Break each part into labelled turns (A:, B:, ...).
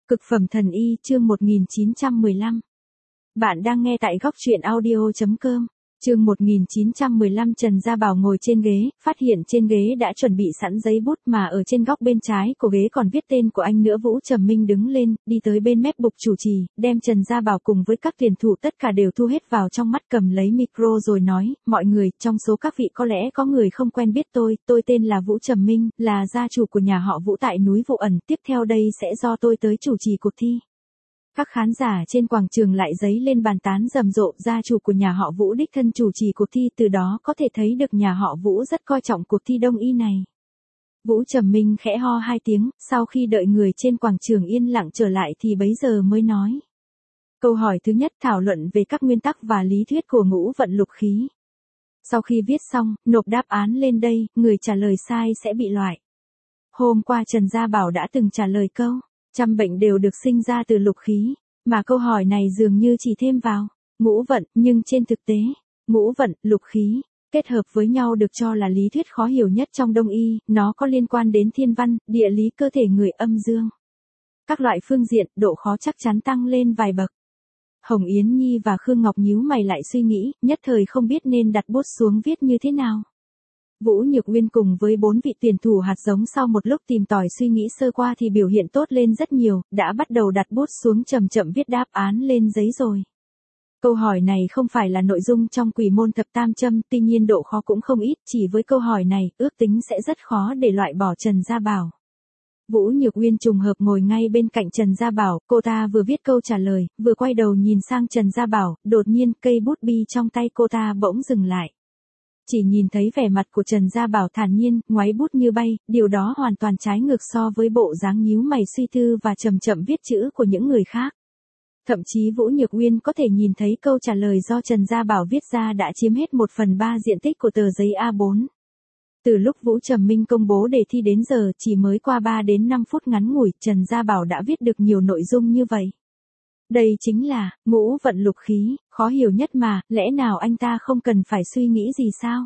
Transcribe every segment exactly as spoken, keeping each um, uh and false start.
A: Cực phẩm thần y chương một nghìn chín trăm mười lăm. Bạn đang nghe tại góc truyện audio chấm com. Chương một nghìn chín trăm mười lăm. Trần Gia Bảo ngồi trên ghế, phát hiện trên ghế đã chuẩn bị sẵn giấy bút mà ở trên góc bên trái của ghế còn viết tên của anh nữa. Vũ Trầm Minh đứng lên, đi tới bên mép bục chủ trì, đem Trần Gia Bảo cùng với các tuyển thủ tất cả đều thu hết vào trong mắt, cầm lấy micro rồi nói, mọi người, trong số các vị có lẽ có người không quen biết tôi, tôi tên là Vũ Trầm Minh, là gia chủ của nhà họ Vũ tại núi Vụ Ẩn, tiếp theo đây sẽ do tôi tới chủ trì cuộc thi. Các khán giả trên quảng trường lại giấy lên bàn tán rầm rộ, gia chủ của nhà họ Vũ đích thân chủ trì cuộc thi, từ đó có thể thấy được nhà họ Vũ rất coi trọng cuộc thi đông y này. Vũ Trầm Minh khẽ ho hai tiếng, sau khi đợi người trên quảng trường yên lặng trở lại thì bấy giờ mới nói. Câu hỏi thứ nhất thảo luận về các nguyên tắc và lý thuyết của ngũ vận lục khí. Sau khi viết xong, nộp đáp án lên đây, người trả lời sai sẽ bị loại. Hôm qua Trần Gia Bảo đã từng trả lời câu. Trăm bệnh đều được sinh ra từ lục khí, mà câu hỏi này dường như chỉ thêm vào ngũ vận, nhưng trên thực tế, ngũ vận, lục khí, kết hợp với nhau được cho là lý thuyết khó hiểu nhất trong đông y, nó có liên quan đến thiên văn, địa lý cơ thể người, âm dương. Các loại phương diện, độ khó chắc chắn tăng lên vài bậc. Hồng Yến Nhi và Khương Ngọc nhíu mày lại suy nghĩ, nhất thời không biết nên đặt bút xuống viết như thế nào. Vũ Nhược Uyên cùng với bốn vị tuyển thủ hạt giống sau một lúc tìm tòi suy nghĩ sơ qua thì biểu hiện tốt lên rất nhiều, đã bắt đầu đặt bút xuống chậm chậm viết đáp án lên giấy rồi. Câu hỏi này không phải là nội dung trong Quỷ môn thập tam châm, tuy nhiên độ khó cũng không ít, chỉ với câu hỏi này, ước tính sẽ rất khó để loại bỏ Trần Gia Bảo. Vũ Nhược Uyên trùng hợp ngồi ngay bên cạnh Trần Gia Bảo, cô ta vừa viết câu trả lời, vừa quay đầu nhìn sang Trần Gia Bảo, đột nhiên cây bút bi trong tay cô ta bỗng dừng lại. Chỉ nhìn thấy vẻ mặt của Trần Gia Bảo thản nhiên, ngoáy bút như bay, điều đó hoàn toàn trái ngược so với bộ dáng nhíu mày suy tư và chậm chậm viết chữ của những người khác. Thậm chí Vũ Nhược Uyên có thể nhìn thấy câu trả lời do Trần Gia Bảo viết ra đã chiếm hết một phần ba diện tích của tờ giấy A bốn. Từ lúc Vũ Trầm Minh công bố đề thi đến giờ chỉ mới qua ba đến năm phút ngắn ngủi, Trần Gia Bảo đã viết được nhiều nội dung như vậy. Đây chính là ngũ vận lục khí, khó hiểu nhất mà, lẽ nào anh ta không cần phải suy nghĩ gì sao?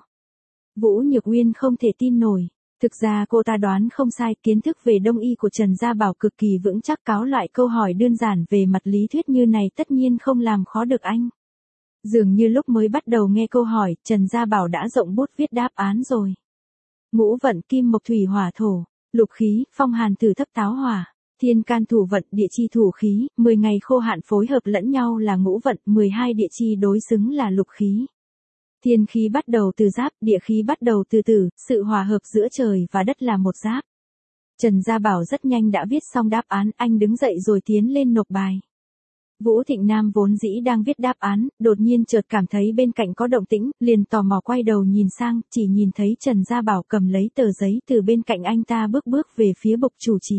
A: Vũ Nhược Uyên không thể tin nổi. Thực ra cô ta đoán không sai, kiến thức về đông y của Trần Gia Bảo cực kỳ vững chắc, cáo loại câu hỏi đơn giản về mặt lý thuyết như này tất nhiên không làm khó được anh. Dường như lúc mới bắt đầu nghe câu hỏi, Trần Gia Bảo đã rộng bút viết đáp án rồi. Ngũ vận kim mộc thủy hỏa thổ, lục khí, phong hàn tử thấp táo hỏa. Thiên can thủ vận, địa chi thủ khí, mười ngày khô hạn phối hợp lẫn nhau là ngũ vận, mười hai địa chi đối xứng là lục khí. Thiên khí bắt đầu từ giáp, địa khí bắt đầu từ tử, sự hòa hợp giữa trời và đất là một giáp. Trần Gia Bảo rất nhanh đã viết xong đáp án, anh đứng dậy rồi tiến lên nộp bài. Vũ Thịnh Nam vốn dĩ đang viết đáp án, đột nhiên chợt cảm thấy bên cạnh có động tĩnh, liền tò mò quay đầu nhìn sang, chỉ nhìn thấy Trần Gia Bảo cầm lấy tờ giấy từ bên cạnh anh ta bước bước về phía bục chủ trì.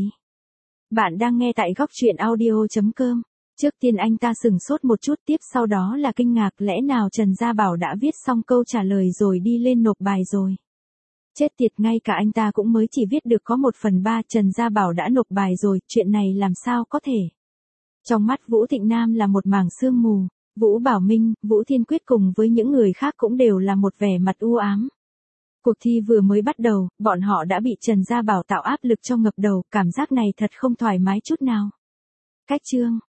A: Bạn đang nghe tại góc truyện audio chấm com. Trước tiên anh ta sừng sốt một chút, tiếp sau đó là kinh ngạc, lẽ nào Trần Gia Bảo đã viết xong câu trả lời rồi đi lên nộp bài rồi. Chết tiệt, ngay cả anh ta cũng mới chỉ viết được có một phần ba, Trần Gia Bảo đã nộp bài rồi, chuyện này làm sao có thể. Trong mắt Vũ Thịnh Nam là một mảng sương mù, Vũ Bảo Minh, Vũ Thiên Quyết cùng với những người khác cũng đều là một vẻ mặt u ám. Cuộc thi vừa mới bắt đầu, bọn họ đã bị Trần Gia Bảo tạo áp lực cho ngập đầu, cảm giác này thật không thoải mái chút nào. Cách chương,